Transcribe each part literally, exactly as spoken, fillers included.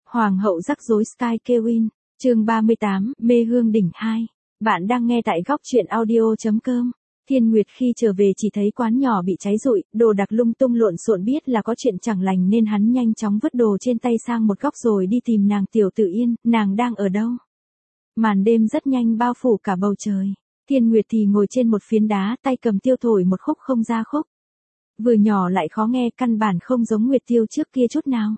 Hoàng hậu rắc rối Sky Kewin, chương ba mươi tám, Mê hương đỉnh hai. Bạn đang nghe tại góc truyện audio chấm com. Thiên Nguyệt khi trở về chỉ thấy quán nhỏ bị cháy rụi, đồ đạc lung tung lộn xộn, biết là có chuyện chẳng lành nên hắn nhanh chóng vứt đồ trên tay sang một góc rồi đi tìm nàng Tiểu Tử Yên, nàng đang ở đâu? Màn đêm rất nhanh bao phủ cả bầu trời. Thiên Nguyệt thì ngồi trên một phiến đá, tay cầm tiêu thổi một khúc không ra khúc. Vừa nhỏ lại khó nghe, căn bản không giống Nguyệt Tiêu trước kia chút nào.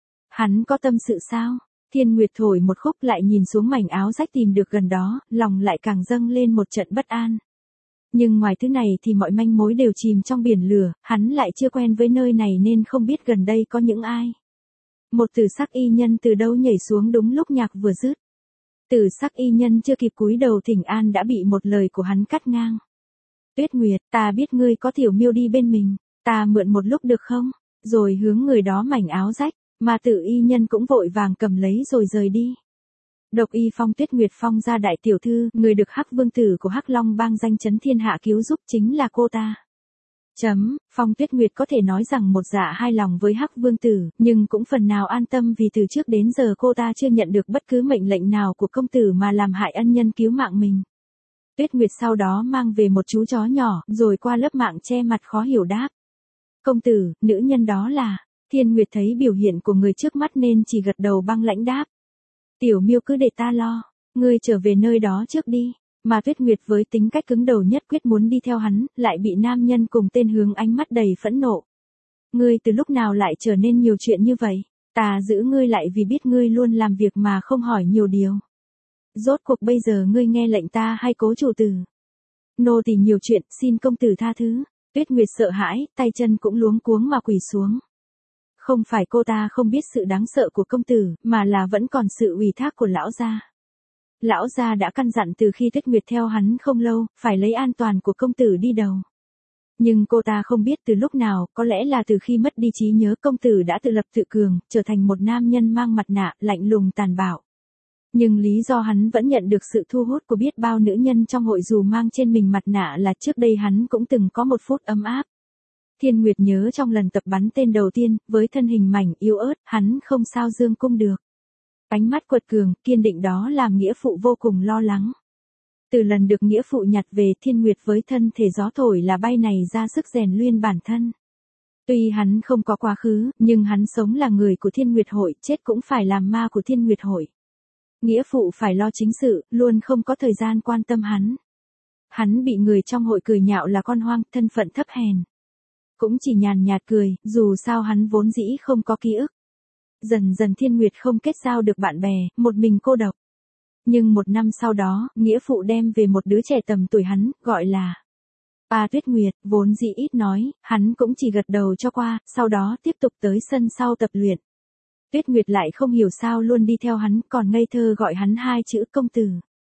Hắn có tâm sự sao? Thiên Nguyệt thổi một khúc lại nhìn xuống mảnh áo rách tìm được gần đó, lòng lại càng dâng lên một trận bất an. Nhưng ngoài thứ này thì mọi manh mối đều chìm trong biển lửa, hắn lại chưa quen với nơi này nên không biết gần đây có những ai. Một tử sắc y nhân từ đâu nhảy xuống đúng lúc nhạc vừa dứt. Tử sắc y nhân chưa kịp cúi đầu thỉnh an đã bị một lời của hắn cắt ngang. Tuyết Nguyệt, ta biết ngươi có Tiểu Miêu đi bên mình, ta mượn một lúc được không? Rồi hướng người đó mảnh áo rách, mà Tử y nhân cũng vội vàng cầm lấy rồi rời đi. Độc y phong Tuyết Nguyệt phong ra đại tiểu thư, người được Hắc Vương tử của Hắc Long bang danh chấn thiên hạ cứu giúp chính là cô ta. Chấm, Phong Tuyết Nguyệt có thể nói rằng một dạ hai lòng với Hắc Vương tử, nhưng cũng phần nào an tâm vì từ trước đến giờ cô ta chưa nhận được bất cứ mệnh lệnh nào của công tử mà làm hại ân nhân cứu mạng mình. Tuyết Nguyệt sau đó mang về một chú chó nhỏ, rồi qua lớp mạng che mặt khó hiểu đáp. Công tử, nữ nhân đó là... Thiên Nguyệt thấy biểu hiện của người trước mắt nên chỉ gật đầu băng lãnh đáp. Tiểu Miêu cứ để ta lo, ngươi trở về nơi đó trước đi. Mà Tuyết Nguyệt với tính cách cứng đầu nhất quyết muốn đi theo hắn, lại bị nam nhân cùng tên hướng ánh mắt đầy phẫn nộ. Ngươi từ lúc nào lại trở nên nhiều chuyện như vậy? Ta giữ ngươi lại vì biết ngươi luôn làm việc mà không hỏi nhiều điều. Rốt cuộc bây giờ ngươi nghe lệnh ta hay cố chủ tử? Nô tỳ nhiều chuyện, xin công tử tha thứ. Tuyết Nguyệt sợ hãi, tay chân cũng luống cuống mà quỳ xuống. Không phải cô ta không biết sự đáng sợ của công tử, mà là vẫn còn sự ủy thác của lão gia. Lão gia đã căn dặn từ khi Tuyết Nguyệt theo hắn không lâu, phải lấy an toàn của công tử đi đầu. Nhưng cô ta không biết từ lúc nào, có lẽ là từ khi mất đi trí nhớ, công tử đã tự lập tự cường, trở thành một nam nhân mang mặt nạ, lạnh lùng tàn bạo. Nhưng lý do hắn vẫn nhận được sự thu hút của biết bao nữ nhân trong hội dù mang trên mình mặt nạ là trước đây hắn cũng từng có một phút ấm áp. Thiên Nguyệt nhớ trong lần tập bắn tên đầu tiên, với thân hình mảnh yếu ớt, hắn không sao dương cung được. Ánh mắt quật cường, kiên định đó làm nghĩa phụ vô cùng lo lắng. Từ lần được nghĩa phụ nhặt về, Thiên Nguyệt với thân thể gió thổi là bay này ra sức rèn luyện bản thân. Tuy hắn không có quá khứ, nhưng hắn sống là người của Thiên Nguyệt hội, chết cũng phải làm ma của Thiên Nguyệt hội. Nghĩa phụ phải lo chính sự, luôn không có thời gian quan tâm hắn. Hắn bị người trong hội cười nhạo là con hoang, thân phận thấp hèn. Cũng chỉ nhàn nhạt cười, dù sao hắn vốn dĩ không có ký ức. Dần dần Thiên Nguyệt không kết giao được bạn bè, một mình cô độc. Nhưng một năm sau đó, nghĩa phụ đem về một đứa trẻ tầm tuổi hắn, gọi là Pa Tuyết Nguyệt, vốn dĩ ít nói, hắn cũng chỉ gật đầu cho qua, sau đó tiếp tục tới sân sau tập luyện. Tuyết Nguyệt lại không hiểu sao luôn đi theo hắn, còn ngây thơ gọi hắn hai chữ công tử.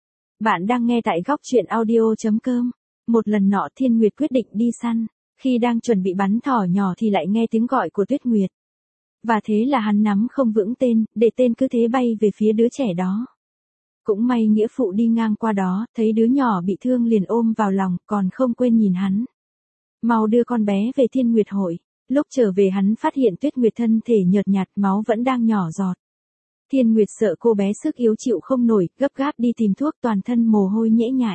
Bạn đang nghe tại góc truyện audio chấm com. Một lần nọ Thiên Nguyệt quyết định đi săn. Khi đang chuẩn bị bắn thỏ nhỏ thì lại nghe tiếng gọi của Tuyết Nguyệt. Và thế là hắn nắm không vững tên, để tên cứ thế bay về phía đứa trẻ đó. Cũng may nghĩa phụ đi ngang qua đó, thấy đứa nhỏ bị thương liền ôm vào lòng, còn không quên nhìn hắn. Mau đưa con bé về Thiên Nguyệt hội. Lúc trở về hắn phát hiện Tuyết Nguyệt thân thể nhợt nhạt, máu vẫn đang nhỏ giọt. Thiên Nguyệt sợ cô bé sức yếu chịu không nổi, gấp gáp đi tìm thuốc, toàn thân mồ hôi nhễ nhại.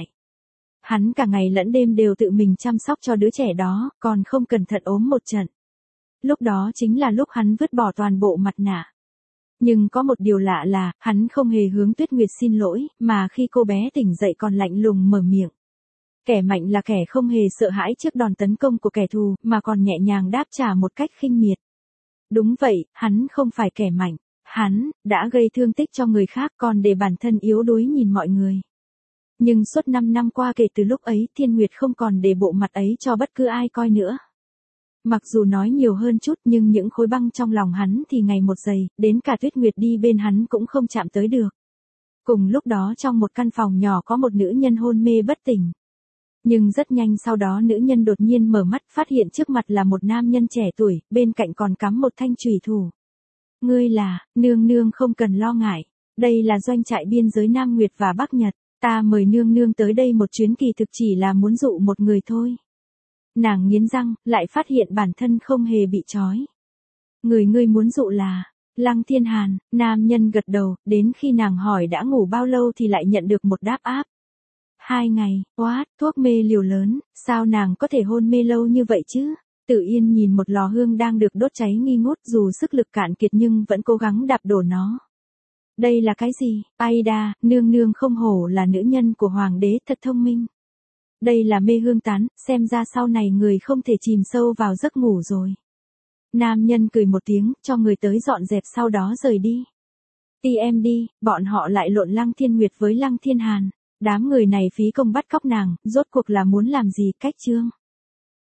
Hắn cả ngày lẫn đêm đều tự mình chăm sóc cho đứa trẻ đó, còn không cẩn thận ốm một trận. Lúc đó chính là lúc hắn vứt bỏ toàn bộ mặt nạ. Nhưng có một điều lạ là, hắn không hề hướng Tuyết Nguyệt xin lỗi, mà khi cô bé tỉnh dậy còn lạnh lùng mở miệng. Kẻ mạnh là kẻ không hề sợ hãi trước đòn tấn công của kẻ thù, mà còn nhẹ nhàng đáp trả một cách khinh miệt. Đúng vậy, hắn không phải kẻ mạnh. Hắn đã gây thương tích cho người khác còn để bản thân yếu đuối nhìn mọi người. Nhưng suốt năm năm qua kể từ lúc ấy, Thiên Nguyệt không còn để bộ mặt ấy cho bất cứ ai coi nữa. Mặc dù nói nhiều hơn chút nhưng những khối băng trong lòng hắn thì ngày một dày, đến cả Tuyết Nguyệt đi bên hắn cũng không chạm tới được. Cùng lúc đó trong một căn phòng nhỏ có một nữ nhân hôn mê bất tỉnh. Nhưng rất nhanh sau đó nữ nhân đột nhiên mở mắt, phát hiện trước mặt là một nam nhân trẻ tuổi, bên cạnh còn cắm một thanh chùy thủ. Ngươi là, nương nương không cần lo ngại, đây là doanh trại biên giới Nam Nguyệt và Bắc Nhật. Ta mời nương nương tới đây một chuyến kỳ thực chỉ là muốn dụ một người thôi. Nàng nghiến răng, lại phát hiện bản thân không hề bị trói. Người ngươi muốn dụ là, Lăng Thiên Hàn, nam nhân gật đầu, đến khi nàng hỏi đã ngủ bao lâu thì lại nhận được một đáp áp. Hai ngày, what, thuốc mê liều lớn, sao nàng có thể hôn mê lâu như vậy chứ? Tử Yên nhìn một lò hương đang được đốt cháy nghi ngút, dù sức lực cạn kiệt nhưng vẫn cố gắng đạp đổ nó. Đây là cái gì? Aida, nương nương không hổ là nữ nhân của hoàng đế, thật thông minh. Đây là mê hương tán, xem ra sau này người không thể chìm sâu vào giấc ngủ rồi. Nam nhân cười một tiếng, cho người tới dọn dẹp sau đó rời đi. tê em đi, bọn họ lại lộn Lăng Thiên Nguyệt với Lăng Thiên Hàn. Đám người này phí công bắt cóc nàng, rốt cuộc là muốn làm gì? Cách chương.